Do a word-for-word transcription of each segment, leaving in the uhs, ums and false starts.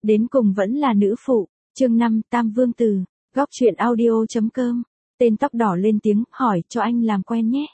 đến cùng vẫn là nữ phụ. Chương năm, Tam Vương Tử. Góc truyện audio.com. Tên tóc đỏ lên tiếng, hỏi, cho anh làm quen nhé.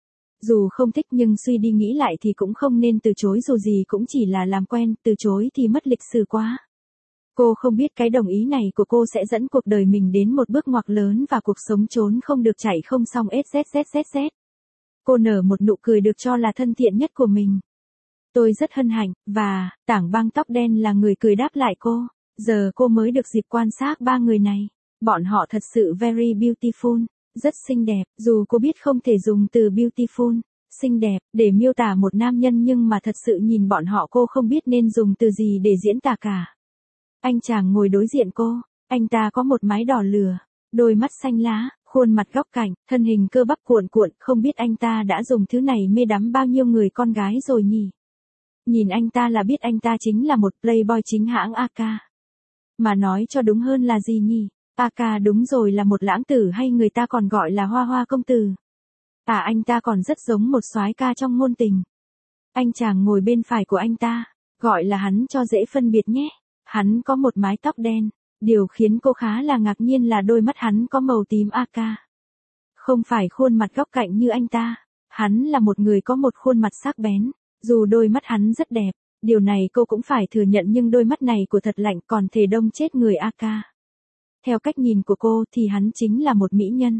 Dù không thích nhưng suy đi nghĩ lại thì cũng không nên từ chối, dù gì cũng chỉ là làm quen, từ chối thì mất lịch sự quá. Cô không biết cái đồng ý này của cô sẽ dẫn cuộc đời mình đến một bước ngoặt lớn và cuộc sống trốn không được chạy không xong zzzzz. Cô nở một nụ cười được cho là thân thiện nhất của mình. Tôi rất hân hạnh, và, tảng băng tóc đen là người cười đáp lại cô. Giờ cô mới được dịp quan sát ba người này. Bọn họ thật sự very beautiful, rất xinh đẹp, dù cô biết không thể dùng từ beautiful, xinh đẹp, để miêu tả một nam nhân, nhưng mà thật sự nhìn bọn họ cô không biết nên dùng từ gì để diễn tả cả. Anh chàng ngồi đối diện cô, anh ta có một mái đỏ lửa, đôi mắt xanh lá, khuôn mặt góc cạnh, thân hình cơ bắp cuộn cuộn, không biết anh ta đã dùng thứ này mê đắm bao nhiêu người con gái rồi nhỉ. Nhìn anh ta là biết anh ta chính là một playboy chính hãng a ca. Mà nói cho đúng hơn là gì nhỉ? a ca đúng rồi, là một lãng tử, hay người ta còn gọi là hoa hoa công tử. À, anh ta còn rất giống một soái ca trong ngôn tình. Anh chàng ngồi bên phải của anh ta, gọi là hắn cho dễ phân biệt nhé. Hắn có một mái tóc đen, điều khiến cô khá là ngạc nhiên là đôi mắt hắn có màu tím a ca. Không phải khuôn mặt góc cạnh như anh ta, hắn là một người có một khuôn mặt sắc bén, dù đôi mắt hắn rất đẹp, điều này cô cũng phải thừa nhận, nhưng đôi mắt này của thật lạnh, còn thể đông chết người a ca. Theo cách nhìn của cô thì hắn chính là một mỹ nhân.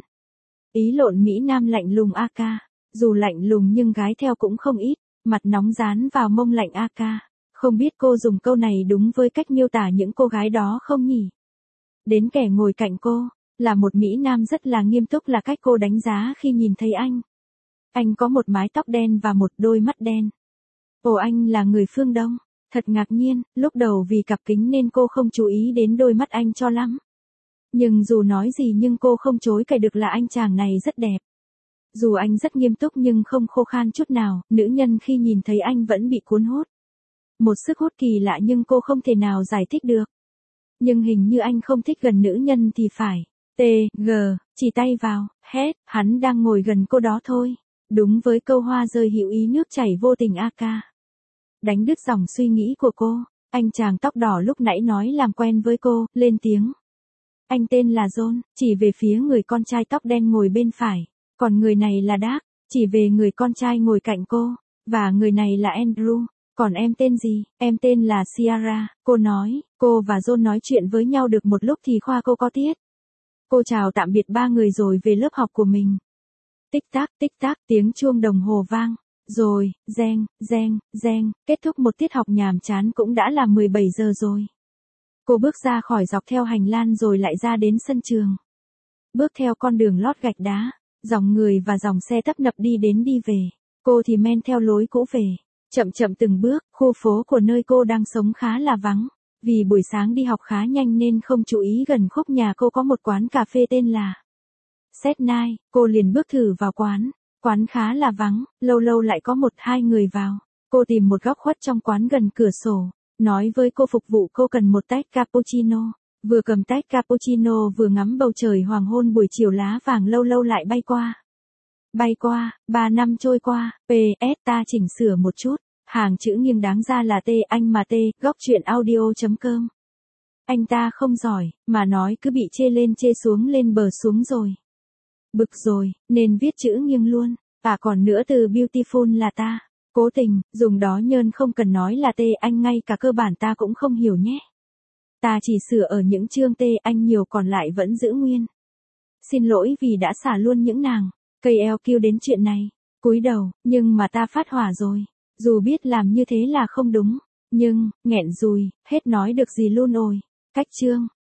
Ý lộn, mỹ nam lạnh lùng a ca, dù lạnh lùng nhưng gái theo cũng không ít, mặt nóng dán vào mông lạnh a ca. Không biết cô dùng câu này đúng với cách miêu tả những cô gái đó không nhỉ? Đến kẻ ngồi cạnh cô, là một mỹ nam rất là nghiêm túc là cách cô đánh giá khi nhìn thấy anh. Anh có một mái tóc đen và một đôi mắt đen. Ồ, anh là người phương Đông. Thật ngạc nhiên, lúc đầu vì cặp kính nên cô không chú ý đến đôi mắt anh cho lắm. Nhưng dù nói gì nhưng cô không chối cãi được là anh chàng này rất đẹp. Dù anh rất nghiêm túc nhưng không khô khan chút nào, nữ nhân khi nhìn thấy anh vẫn bị cuốn hút. Một sức hút kỳ lạ nhưng cô không thể nào giải thích được. Nhưng hình như anh không thích gần nữ nhân thì phải. T, G, chỉ tay vào, hết, hắn đang ngồi gần cô đó thôi. Đúng với câu hoa rơi hữu ý nước chảy vô tình a ca. Đánh đứt dòng suy nghĩ của cô, anh chàng tóc đỏ lúc nãy nói làm quen với cô, lên tiếng. Anh tên là John, chỉ về phía người con trai tóc đen ngồi bên phải. Còn người này là Dark, chỉ về người con trai ngồi cạnh cô. Và người này là Andrew. Còn em tên gì? Em tên là Ciara, cô nói. Cô và John nói chuyện với nhau được một lúc thì khoa cô có tiết. Cô chào tạm biệt ba người rồi về lớp học của mình. Tích tắc, tích tắc, tiếng chuông đồng hồ vang. Rồi, reng, reng, reng, kết thúc một tiết học nhàm chán cũng đã là mười bảy giờ rồi. Cô bước ra khỏi dọc theo hành lang rồi lại ra đến sân trường. Bước theo con đường lót gạch đá, dòng người và dòng xe tấp nập đi đến đi về. Cô thì men theo lối cũ về. Chậm chậm từng bước, khu phố của nơi cô đang sống khá là vắng. Vì buổi sáng đi học khá nhanh nên không chú ý, gần khúc nhà cô có một quán cà phê tên là Set Night. Cô liền bước thử vào quán. Quán khá là vắng, lâu lâu lại có một hai người vào. Cô tìm một góc khuất trong quán gần cửa sổ, nói với cô phục vụ cô cần một tách cappuccino. Vừa cầm tách cappuccino vừa ngắm bầu trời hoàng hôn buổi chiều lá vàng lâu lâu lại bay qua. Bay qua, ba năm trôi qua, pê ét ta chỉnh sửa một chút, hàng chữ nghiêng đáng ra là T, anh mà T, góc truyện audio.com. Anh ta không giỏi, mà nói cứ bị chê lên chê xuống lên bờ xuống rồi. Bực rồi, nên viết chữ nghiêng luôn, à còn nữa từ beautiful là ta, cố tình, dùng đó nhơn không cần nói là T, anh ngay cả cơ bản ta cũng không hiểu nhé. Ta chỉ sửa ở những chương T, anh nhiều còn lại vẫn giữ nguyên. Xin lỗi vì đã xả luôn những nàng cây eo kêu đến chuyện này. Cúi đầu, nhưng mà ta phát hỏa rồi. Dù biết làm như thế là không đúng, nhưng, nghẹn rùi, hết nói được gì luôn ồi. Cách chương.